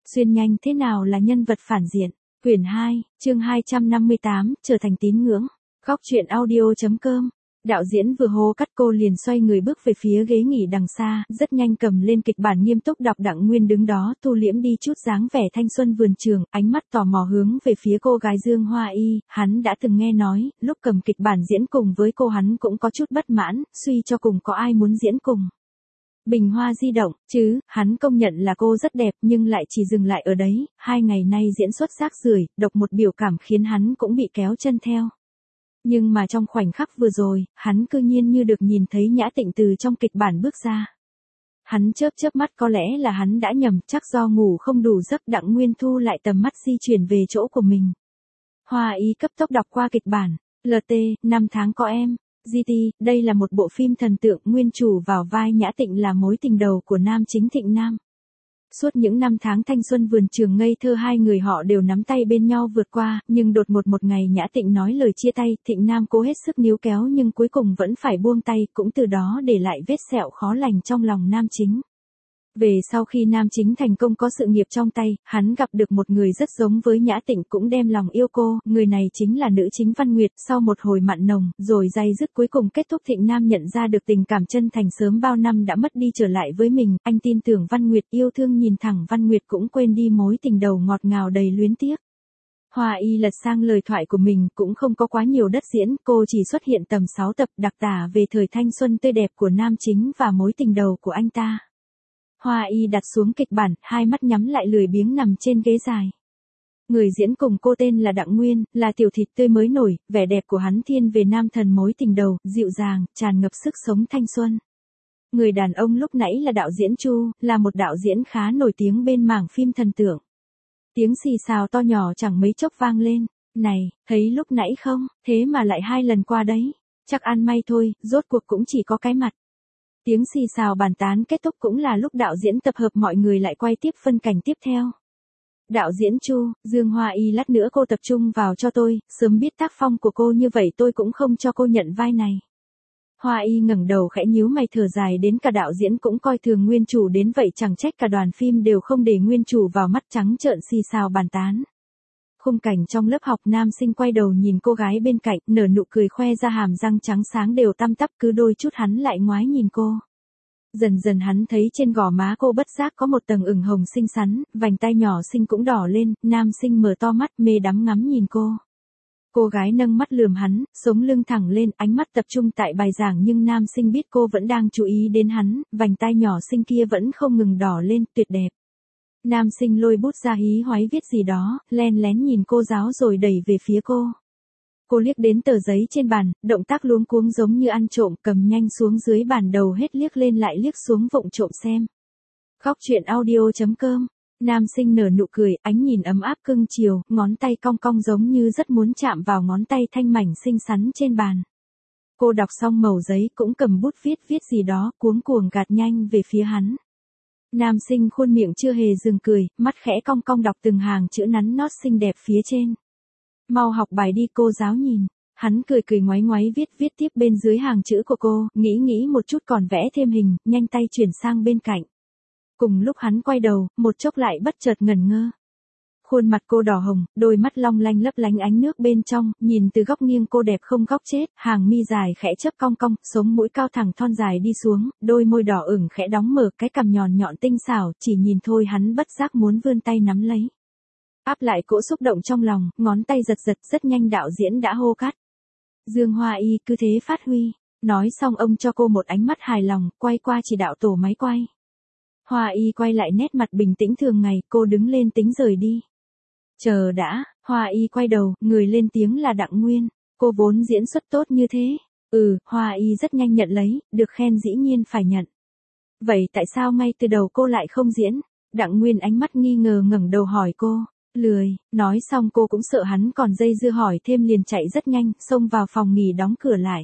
Xuyên nhanh thế nào là nhân vật phản diện. Quyển 2, chương 258, trở thành tín ngưỡng. Góc truyện audio.com. Đạo diễn vừa hô cắt cô liền xoay người bước về phía ghế nghỉ đằng xa, rất nhanh cầm lên kịch bản nghiêm túc đọc. Đặng Nguyên đứng đó thu liễm đi chút dáng vẻ thanh xuân vườn trường, ánh mắt tò mò hướng về phía cô gái Dương Hoa Y. Hắn đã từng nghe nói, lúc cầm kịch bản diễn cùng với cô hắn cũng có chút bất mãn, suy cho cùng có ai muốn diễn cùng. Bình hoa di động, chứ, hắn công nhận là cô rất đẹp nhưng lại chỉ dừng lại ở đấy, 2 ngày nay diễn xuất rác rưởi, độc một biểu cảm khiến hắn cũng bị kéo chân theo. Nhưng mà trong khoảnh khắc vừa rồi, hắn cư nhiên như được nhìn thấy Nhã Tịnh từ trong kịch bản bước ra. Hắn chớp mắt, có lẽ là hắn đã nhầm, chắc do ngủ không đủ giấc. Đặng Nguyên thu lại tầm mắt di chuyển về chỗ của mình. Hoa Y cấp tốc đọc qua kịch bản. LT, 5 tháng có em. GT, đây là một bộ phim thần tượng, nguyên chủ vào vai Nhã Tịnh là mối tình đầu của nam chính Thịnh Nam. Suốt những năm tháng thanh xuân vườn trường ngây thơ hai người họ đều nắm tay bên nhau vượt qua, nhưng đột ngột một ngày Nhã Tịnh nói lời chia tay, Thịnh Nam cố hết sức níu kéo nhưng cuối cùng vẫn phải buông tay, cũng từ đó để lại vết sẹo khó lành trong lòng nam chính. Về sau khi nam chính thành công có sự nghiệp trong tay, hắn gặp được một người rất giống với Nhã Tịnh cũng đem lòng yêu cô, người này chính là nữ chính Văn Nguyệt. Sau một hồi mặn nồng, rồi day dứt cuối cùng kết thúc, Thịnh Nam nhận ra được tình cảm chân thành sớm bao năm đã mất đi trở lại với mình, anh tin tưởng Văn Nguyệt, yêu thương nhìn thẳng Văn Nguyệt, cũng quên đi mối tình đầu ngọt ngào đầy luyến tiếc. Hoa Y lật sang lời thoại của mình, cũng không có quá nhiều đất diễn, cô chỉ xuất hiện tầm 6 tập, đặc tả về thời thanh xuân tươi đẹp của nam chính và mối tình đầu của anh ta. Hoa Y đặt xuống kịch bản, hai mắt nhắm lại lười biếng nằm trên ghế dài. Người diễn cùng cô tên là Đặng Nguyên, là tiểu thịt tươi mới nổi, vẻ đẹp của hắn thiên về nam thần mối tình đầu, dịu dàng, tràn ngập sức sống thanh xuân. Người đàn ông lúc nãy là đạo diễn Chu, là một đạo diễn khá nổi tiếng bên mảng phim thần tượng. Tiếng xì xào to nhỏ chẳng mấy chốc vang lên. Này, thấy lúc nãy không, thế mà lại 2 lần qua đấy. Chắc ăn may thôi, rốt cuộc cũng chỉ có cái mặt. Tiếng xì xào bàn tán kết thúc cũng là lúc đạo diễn tập hợp mọi người lại quay tiếp phân cảnh tiếp theo. Đạo diễn Chu, Dương Hoa Y, lát nữa cô tập trung vào cho tôi, sớm biết tác phong của cô như vậy tôi cũng không cho cô nhận vai này. Hoa Y ngẩng đầu khẽ nhíu mày thở dài, đến cả đạo diễn cũng coi thường nguyên chủ đến vậy, chẳng trách cả đoàn phim đều không để nguyên chủ vào mắt, trắng trợn xì xào bàn tán. Khung cảnh trong lớp học, nam sinh quay đầu nhìn cô gái bên cạnh, nở nụ cười khoe ra hàm răng trắng sáng đều tăm tắp, cứ đôi chút hắn lại ngoái nhìn cô. Dần dần hắn thấy trên gò má cô bất giác có một tầng ửng hồng xinh xắn, vành tai nhỏ xinh cũng đỏ lên, nam sinh mở to mắt mê đắm ngắm nhìn cô. Cô gái nâng mắt lườm hắn, sống lưng thẳng lên, ánh mắt tập trung tại bài giảng, nhưng nam sinh biết cô vẫn đang chú ý đến hắn, vành tai nhỏ xinh kia vẫn không ngừng đỏ lên, tuyệt đẹp. Nam sinh lôi bút ra hí hoáy viết gì đó, len lén nhìn cô giáo rồi đẩy về phía cô. Cô liếc đến tờ giấy trên bàn, động tác luống cuống giống như ăn trộm, cầm nhanh xuống dưới bàn, đầu hết liếc lên lại liếc xuống vụng trộm xem. Góc truyện audio.com. Nam sinh nở nụ cười, ánh nhìn ấm áp cưng chiều, ngón tay cong cong giống như rất muốn chạm vào ngón tay thanh mảnh xinh xắn trên bàn. Cô đọc xong mẩu giấy cũng cầm bút viết gì đó, cuống cuồng gạt nhanh về phía hắn. Nam sinh khuôn miệng chưa hề dừng cười, mắt khẽ cong cong đọc từng hàng chữ nắn nót xinh đẹp phía trên. Mau học bài đi, cô giáo nhìn. Hắn cười ngoáy ngoáy viết tiếp bên dưới hàng chữ của cô, nghĩ một chút còn vẽ thêm hình, nhanh tay chuyển sang bên cạnh. Cùng lúc hắn quay đầu, một chốc lại bất chợt ngẩn ngơ. Khuôn mặt cô đỏ hồng, đôi mắt long lanh lấp lánh ánh nước bên trong, nhìn từ góc nghiêng cô đẹp không góc chết, hàng mi dài khẽ chớp cong cong, sống mũi cao thẳng thon dài đi xuống, đôi môi đỏ ửng khẽ đóng mở, cái cằm nhọn nhọn tinh xảo, chỉ nhìn thôi hắn bất giác muốn vươn tay nắm lấy. Áp lại cỗ xúc động trong lòng, ngón tay giật rất nhanh đạo diễn đã hô cắt. Dương Hoa Y cứ thế phát huy. Nói xong ông cho cô một ánh mắt hài lòng, quay qua chỉ đạo tổ máy quay. Hoa Y quay lại nét mặt bình tĩnh thường ngày, cô đứng lên tính rời đi. Chờ đã, Hoa Y quay đầu, người lên tiếng là Đặng Nguyên. Cô vốn diễn xuất tốt như thế. Hoa Y rất nhanh nhận lấy, được khen dĩ nhiên phải nhận. Vậy tại sao ngay từ đầu cô lại không diễn? Đặng Nguyên ánh mắt nghi ngờ ngẩng đầu hỏi cô. Lười, nói xong cô cũng sợ hắn còn dây dưa hỏi thêm liền chạy rất nhanh, xông vào phòng nghỉ đóng cửa lại.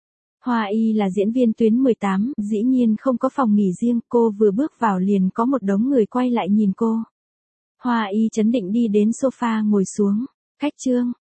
Hoa Y là diễn viên tuyến 18, dĩ nhiên không có phòng nghỉ riêng, cô vừa bước vào liền có một đống người quay lại nhìn cô. Hoa Y trấn định đi đến sofa ngồi xuống. Khách Trương,